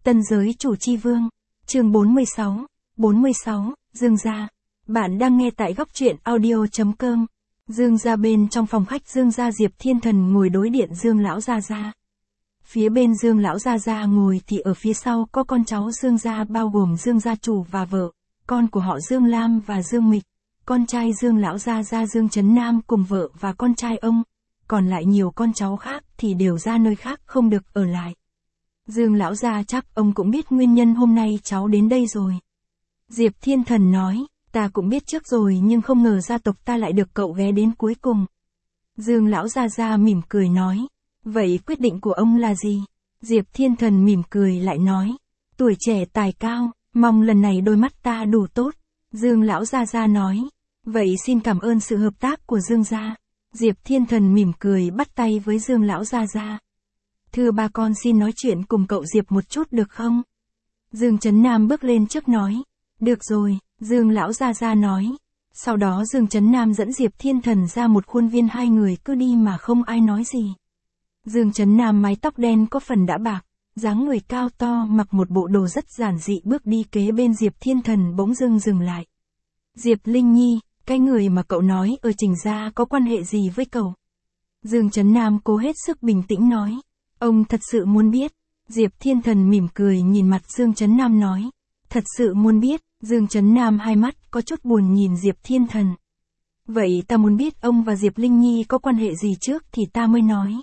Tân giới chủ chi vương. Chương 46, Dương gia. Bạn đang nghe tại góc truyện audio.com. Dương gia. Bên trong phòng khách Dương gia, Diệp Thiên Thần ngồi đối điện Dương lão gia gia. Phía bên Dương lão gia gia ngồi thì ở phía sau có con cháu Dương gia, bao gồm Dương gia chủ và vợ, con của họ Dương Lam và Dương Mịch, con trai Dương lão gia gia Dương Trấn Nam cùng vợ và con trai ông, còn lại nhiều con cháu khác thì đều ra nơi khác không được ở lại. Dương lão gia chắc ông cũng biết nguyên nhân hôm nay cháu đến đây rồi. Diệp Thiên Thần nói, ta cũng biết trước rồi nhưng không ngờ gia tộc ta lại được cậu ghé đến cuối cùng. Dương lão gia gia mỉm cười nói, vậy quyết định của ông là gì? Diệp Thiên Thần mỉm cười lại nói, tuổi trẻ tài cao, mong lần này đôi mắt ta đủ tốt. Dương lão gia gia nói, vậy xin cảm ơn sự hợp tác của Dương gia. Diệp Thiên Thần mỉm cười bắt tay với Dương lão gia gia. Thưa ba, con xin nói chuyện cùng cậu Diệp một chút được không? Dương Trấn Nam bước lên trước nói, được rồi, Dương lão gia gia nói. Sau đó Dương Trấn Nam dẫn Diệp Thiên Thần ra một khuôn viên, hai người cứ đi mà không ai nói gì. Dương Trấn Nam mái tóc đen có phần đã bạc, dáng người cao to, mặc một bộ đồ rất giản dị, bước đi kế bên Diệp Thiên Thần bỗng dưng dừng lại. Diệp Linh Nhi, cái người mà cậu nói ở Trình gia có quan hệ gì với cậu? Dương Trấn Nam cố hết sức bình tĩnh nói, ông thật sự muốn biết? Diệp Thiên Thần mỉm cười nhìn mặt Dương Trấn Nam nói, thật sự muốn biết. Dương Trấn Nam hai mắt có chút buồn nhìn Diệp Thiên Thần. Vậy ta muốn biết ông và Diệp Linh Nhi có quan hệ gì trước thì ta mới nói.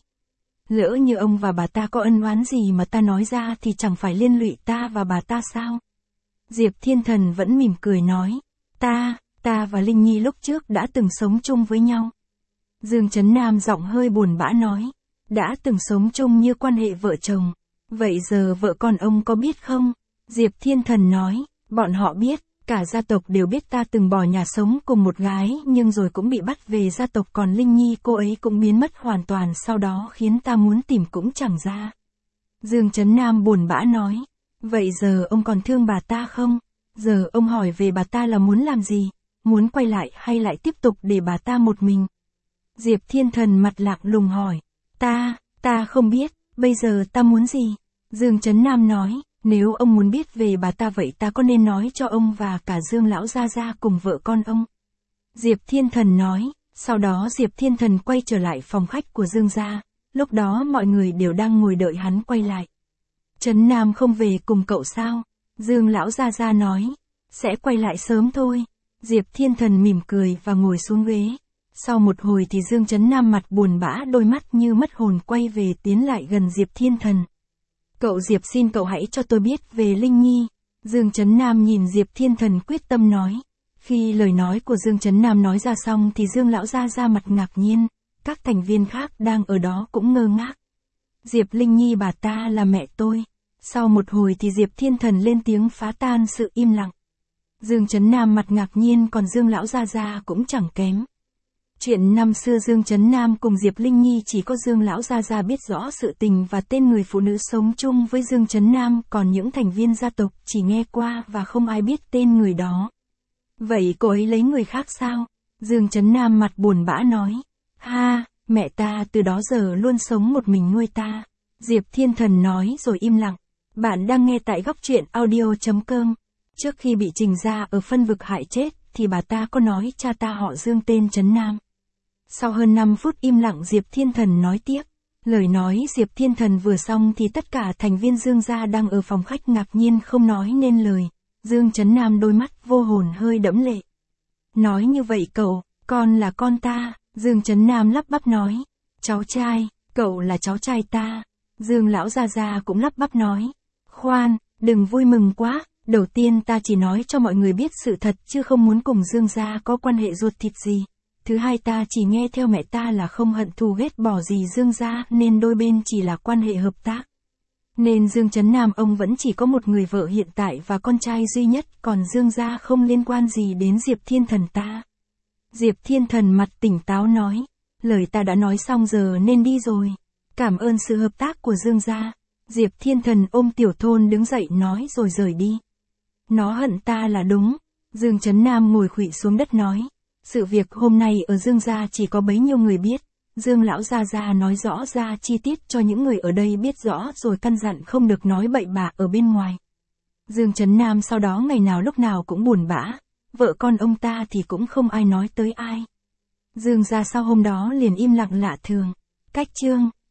Lỡ như ông và bà ta có ân oán gì mà ta nói ra thì chẳng phải liên lụy ta và bà ta sao? Diệp Thiên Thần vẫn mỉm cười nói, ta và Linh Nhi lúc trước đã từng sống chung với nhau. Dương Trấn Nam giọng hơi buồn bã nói, đã từng sống chung như quan hệ vợ chồng. Vậy giờ vợ con ông có biết không? Diệp Thiên Thần nói, bọn họ biết, cả gia tộc đều biết ta từng bỏ nhà sống cùng một gái nhưng rồi cũng bị bắt về gia tộc, còn Linh Nhi cô ấy cũng biến mất hoàn toàn sau đó khiến ta muốn tìm cũng chẳng ra. Dương Trấn Nam buồn bã nói, vậy giờ ông còn thương bà ta không? Giờ ông hỏi về bà ta là muốn làm gì? Muốn quay lại hay lại tiếp tục để bà ta một mình? Diệp Thiên Thần mặt lạnh lùng hỏi, ta không biết, bây giờ ta muốn gì? Dương Trấn Nam nói, nếu ông muốn biết về bà ta vậy ta có nên nói cho ông và cả Dương lão gia gia cùng vợ con ông? Diệp Thiên Thần nói. Sau đó Diệp Thiên Thần quay trở lại phòng khách của Dương gia, lúc đó mọi người đều đang ngồi đợi hắn quay lại. Trấn Nam không về cùng cậu sao? Dương lão gia gia nói, sẽ quay lại sớm thôi. Diệp Thiên Thần mỉm cười và ngồi xuống ghế. Sau một hồi thì Dương Trấn Nam mặt buồn bã, đôi mắt như mất hồn quay về tiến lại gần Diệp Thiên Thần. Cậu Diệp, xin cậu hãy cho tôi biết về Linh Nhi. Dương Trấn Nam nhìn Diệp Thiên Thần quyết tâm nói. Khi lời nói của Dương Trấn Nam nói ra xong thì Dương lão gia ra mặt ngạc nhiên, các thành viên khác đang ở đó cũng ngơ ngác. Diệp Linh Nhi bà ta là mẹ tôi. Sau một hồi thì Diệp Thiên Thần lên tiếng phá tan sự im lặng. Dương Trấn Nam mặt ngạc nhiên, còn Dương lão gia cũng chẳng kém. Chuyện năm xưa Dương Trấn Nam cùng Diệp Linh Nhi chỉ có Dương lão gia biết rõ sự tình và tên người phụ nữ sống chung với Dương Trấn Nam, còn những thành viên gia tộc chỉ nghe qua và không ai biết tên người đó. Vậy cô ấy lấy người khác sao? Dương Trấn Nam mặt buồn bã nói, mẹ ta từ đó giờ luôn sống một mình nuôi ta. Diệp Thiên Thần nói rồi im lặng. Bạn đang nghe tại góc truyện audio.com. Trước khi bị Trình gia ở phân vực hại chết thì bà ta có nói cha ta họ Dương tên Trấn Nam. Sau hơn 5 phút im lặng Diệp Thiên Thần nói tiếp. Lời nói Diệp Thiên Thần vừa xong thì tất cả thành viên Dương gia đang ở phòng khách ngạc nhiên không nói nên lời. Dương Trấn Nam đôi mắt vô hồn hơi đẫm lệ. Nói như vậy con là con ta. Dương Trấn Nam lắp bắp nói. Cháu trai, cậu là cháu trai ta. Dương lão gia cũng lắp bắp nói. Khoan, đừng vui mừng quá. Đầu tiên ta chỉ nói cho mọi người biết sự thật chứ không muốn cùng Dương gia có quan hệ ruột thịt gì. Thứ hai, ta chỉ nghe theo mẹ ta là không hận thù ghét bỏ gì Dương gia nên đôi bên chỉ là quan hệ hợp tác. Nên Dương Trấn Nam ông vẫn chỉ có một người vợ hiện tại và con trai duy nhất, còn Dương gia không liên quan gì đến Diệp Thiên Thần ta. Diệp Thiên Thần mặt tỉnh táo nói, lời ta đã nói xong giờ nên đi rồi. Cảm ơn sự hợp tác của Dương gia. Diệp Thiên Thần ôm Tiểu Thôn đứng dậy nói rồi rời đi. Nó hận ta là đúng. Dương Trấn Nam ngồi khuỵu xuống đất nói. Sự việc hôm nay ở Dương gia chỉ có bấy nhiêu người biết. Dương lão gia gia nói rõ ra chi tiết cho những người ở đây biết rõ rồi căn dặn không được nói bậy bạ ở bên ngoài. Dương Trấn Nam sau đó ngày nào lúc nào cũng buồn bã, vợ con ông ta thì cũng không ai nói tới ai. Dương gia sau hôm đó liền im lặng lạ thường. Cách chương